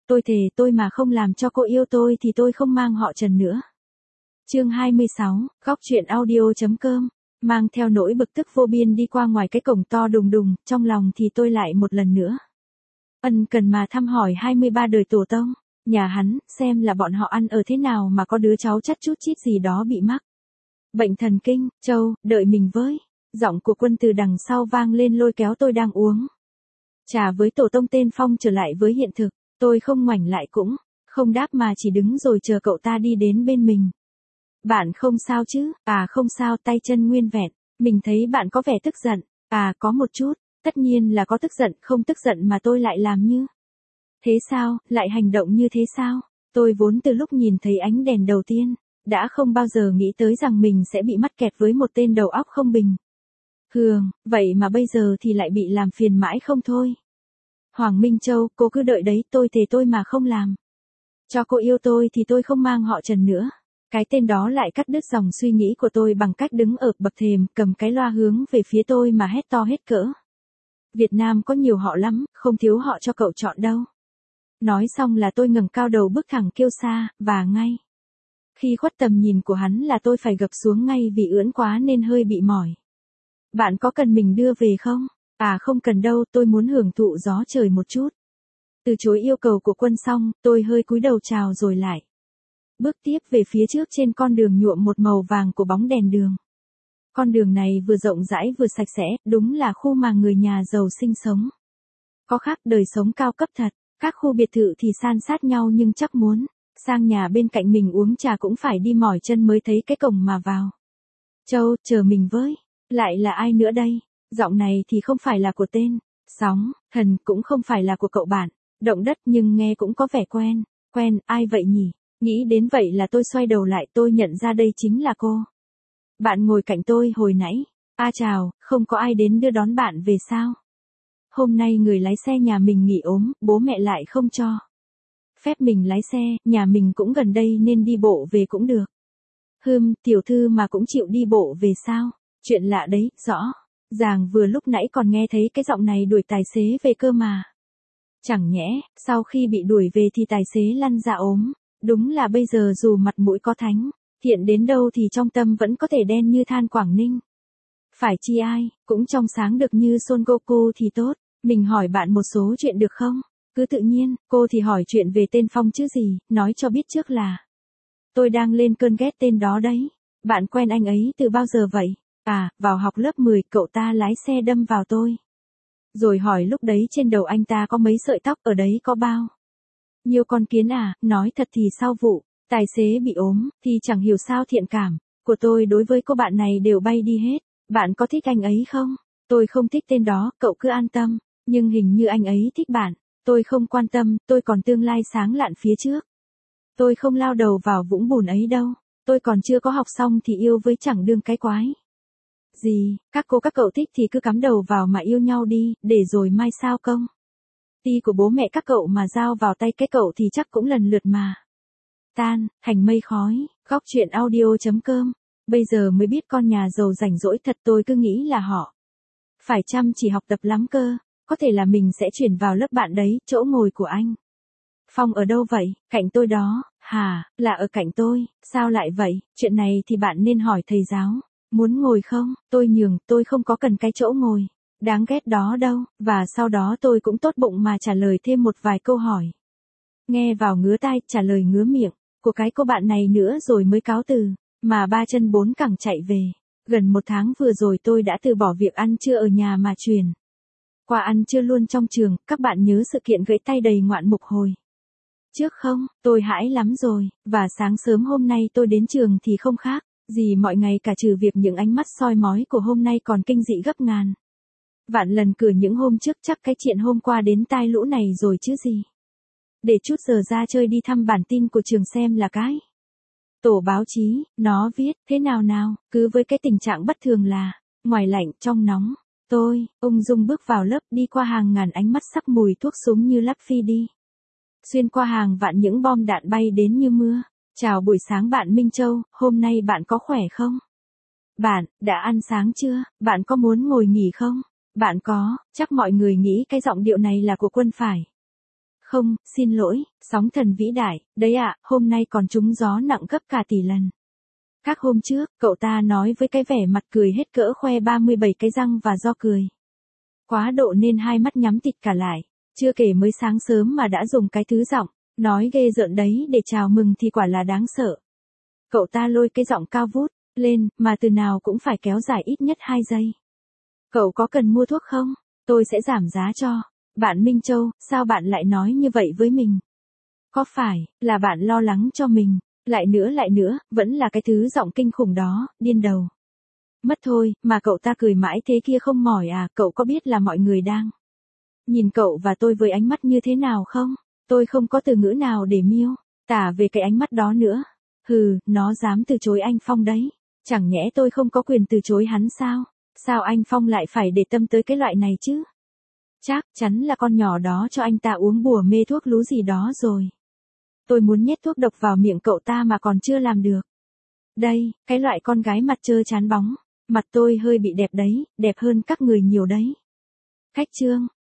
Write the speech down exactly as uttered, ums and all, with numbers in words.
Tôi thề tôi mà không làm cho cô yêu tôi thì tôi không mang họ Trần nữa. Chương hai mươi sáu, góc truyện audio.com. Mang theo nỗi bực tức vô biên đi qua ngoài cái cổng to đùng đùng, trong lòng thì tôi lại một lần nữa ân cần mà thăm hỏi hai mươi ba đời tổ tông, nhà hắn, xem là bọn họ ăn ở thế nào mà có đứa cháu chắt chút chít gì đó bị mắc bệnh thần kinh. Châu, đợi mình với. Giọng của Quân từ đằng sau vang lên lôi kéo tôi đang uống trà với tổ tông tên Phong trở lại với hiện thực. Tôi không ngoảnh lại cũng không đáp mà chỉ đứng rồi chờ cậu ta đi đến bên mình. Bạn không sao chứ? À không sao, tay chân nguyên vẹn. Mình thấy bạn có vẻ tức giận. À có một chút, tất nhiên là có tức giận, không tức giận mà tôi lại làm như thế sao, lại hành động như thế sao? Tôi vốn từ lúc nhìn thấy ánh đèn đầu tiên, đã không bao giờ nghĩ tới rằng mình sẽ bị mắc kẹt với một tên đầu óc không bình thường, vậy mà bây giờ thì lại bị làm phiền mãi không thôi. Hoàng Minh Châu, cô cứ đợi đấy, tôi thề tôi mà không làm cho cô yêu tôi thì tôi không mang họ Trần nữa. Cái tên đó lại cắt đứt dòng suy nghĩ của tôi bằng cách đứng ở bậc thềm, cầm cái loa hướng về phía tôi mà hét to hết cỡ. Việt Nam có nhiều họ lắm, không thiếu họ cho cậu chọn đâu. Nói xong là tôi ngẩng cao đầu bước thẳng kêu xa, và ngay khi khuất tầm nhìn của hắn là tôi phải gập xuống ngay vì ưỡn quá nên hơi bị mỏi. Bạn có cần mình đưa về không? À không cần đâu, tôi muốn hưởng thụ gió trời một chút. Từ chối yêu cầu của Quân xong, tôi hơi cúi đầu chào rồi lại bước tiếp về phía trước trên con đường nhuộm một màu vàng của bóng đèn đường. Con đường này vừa rộng rãi vừa sạch sẽ, đúng là khu mà người nhà giàu sinh sống. Có khác đời sống cao cấp thật, các khu biệt thự thì san sát nhau nhưng chắc muốn sang nhà bên cạnh mình uống trà cũng phải đi mỏi chân mới thấy cái cổng mà vào. Châu, chờ mình với. Lại là ai nữa đây? Giọng này thì không phải là của tên Sóng Thần, cũng không phải là của cậu bạn Động Đất, nhưng nghe cũng có vẻ quen. Quen, ai vậy nhỉ? Nghĩ đến vậy là tôi xoay đầu lại, tôi nhận ra đây chính là cô bạn ngồi cạnh tôi hồi nãy. A chào, không có ai đến đưa đón bạn về sao? Hôm nay người lái xe nhà mình nghỉ ốm, bố mẹ lại không cho phép mình lái xe, nhà mình cũng gần đây nên đi bộ về cũng được. Hừm, tiểu thư mà cũng chịu đi bộ về sao? Chuyện lạ đấy, rõ ràng vừa lúc nãy còn nghe thấy cái giọng này đuổi tài xế về cơ mà. Chẳng nhẽ, sau khi bị đuổi về thì tài xế lăn ra ốm. Đúng là bây giờ dù mặt mũi có thánh thiện đến đâu thì trong tâm vẫn có thể đen như than Quảng Ninh. Phải chi ai cũng trong sáng được như Son Goku thì tốt. Mình hỏi bạn một số chuyện được không? Cứ tự nhiên. Cô thì hỏi chuyện về tên Phong chứ gì, nói cho biết trước là tôi đang lên cơn ghét tên đó đấy. Bạn quen anh ấy từ bao giờ vậy? À, vào học lớp mười, cậu ta lái xe đâm vào tôi. Rồi hỏi lúc đấy trên đầu anh ta có mấy sợi tóc, ở đấy có bao nhiều con kiến à? Nói thật thì sau vụ tài xế bị ốm thì chẳng hiểu sao thiện cảm của tôi đối với cô bạn này đều bay đi hết. Bạn có thích anh ấy không? Tôi không thích tên đó, cậu cứ an tâm. Nhưng hình như anh ấy thích bạn. Tôi không quan tâm, tôi còn tương lai sáng lạn phía trước. Tôi không lao đầu vào vũng bùn ấy đâu. Tôi còn chưa có học xong thì yêu với chẳng đương cái quái gì. Các cô các cậu thích thì cứ cắm đầu vào mà yêu nhau đi, để rồi mai sao công ty của bố mẹ các cậu mà giao vào tay cái cậu thì chắc cũng lần lượt mà tan thành mây khói. Góc truyện audio.com. Bây giờ mới biết con nhà giàu rảnh rỗi thật, tôi cứ nghĩ là họ phải chăm chỉ học tập lắm cơ. Có thể là mình sẽ chuyển vào lớp bạn đấy. Chỗ ngồi của anh Phong ở đâu vậy? Cạnh tôi đó. Hả, là ở cạnh tôi. Sao lại vậy? Chuyện này thì bạn nên hỏi thầy giáo. Muốn ngồi không? Tôi nhường, tôi không có cần cái chỗ ngồi đáng ghét đó đâu. Và sau đó tôi cũng tốt bụng mà trả lời thêm một vài câu hỏi. Nghe vào ngứa tai, trả lời ngứa miệng của cái cô bạn này nữa rồi mới cáo từ. Mà ba chân bốn cẳng chạy về. Gần một tháng vừa rồi tôi đã từ bỏ việc ăn trưa ở nhà mà chuyển qua ăn trưa luôn trong trường. Các bạn nhớ sự kiện gãy tay đầy ngoạn mục hồi trước không? Tôi hãi lắm rồi. Và sáng sớm hôm nay tôi đến trường thì không khác gì mọi ngày cả, trừ việc những ánh mắt soi mói của hôm nay còn kinh dị gấp ngàn vạn lần cửa những hôm trước. Chắc cái chuyện hôm qua đến tai lũ này rồi chứ gì. Để chút giờ ra chơi đi thăm bản tin của trường xem là cái tổ báo chí nó viết thế nào nào. Cứ với cái tình trạng bất thường là ngoài lạnh trong nóng, tôi ung dung bước vào lớp, đi qua hàng ngàn ánh mắt sắc mùi thuốc súng như lắc phi đi xuyên qua hàng vạn những bom đạn bay đến như mưa. Chào buổi sáng bạn Minh Châu, hôm nay bạn có khỏe không? Bạn đã ăn sáng chưa? Bạn có muốn ngồi nghỉ không? Bạn có. Chắc mọi người nghĩ cái giọng điệu này là của Quân phải Không, xin lỗi, sóng thần vĩ đại, đấy ạ, hôm nay còn trúng gió nặng gấp cả tỷ lần. Các hôm trước, cậu ta nói với cái vẻ mặt cười hết cỡ khoe ba mươi bảy cái răng và do cười quá độ nên hai mắt nhắm tịt cả lại, chưa kể mới sáng sớm mà đã dùng cái thứ giọng nói ghê rợn đấy để chào mừng thì quả là đáng sợ. Cậu ta lôi cái giọng cao vút lên, mà từ nào cũng phải kéo dài ít nhất hai giây. Cậu có cần mua thuốc không? Tôi sẽ giảm giá cho. Bạn Minh Châu, sao bạn lại nói như vậy với mình? Có phải là bạn lo lắng cho mình? Lại nữa lại nữa, vẫn là cái thứ giọng kinh khủng đó, điên đầu. Mất thôi, mà cậu ta cười mãi thế kia không mỏi à, cậu có biết là mọi người đang nhìn cậu và tôi với ánh mắt như thế nào không? Tôi không có từ ngữ nào để miêu tả về cái ánh mắt đó nữa. Hừ, nó dám từ chối anh Phong đấy. Chẳng nhẽ tôi không có quyền từ chối hắn sao? Sao anh Phong lại phải để tâm tới cái loại này chứ? Chắc chắn là con nhỏ đó cho anh ta uống bùa mê thuốc lú gì đó rồi. Tôi muốn nhét thuốc độc vào miệng cậu ta mà còn chưa làm được. Đây, cái loại con gái mặt trơ chán bóng. Mặt tôi hơi bị đẹp đấy, đẹp hơn các người nhiều đấy. Khách trương,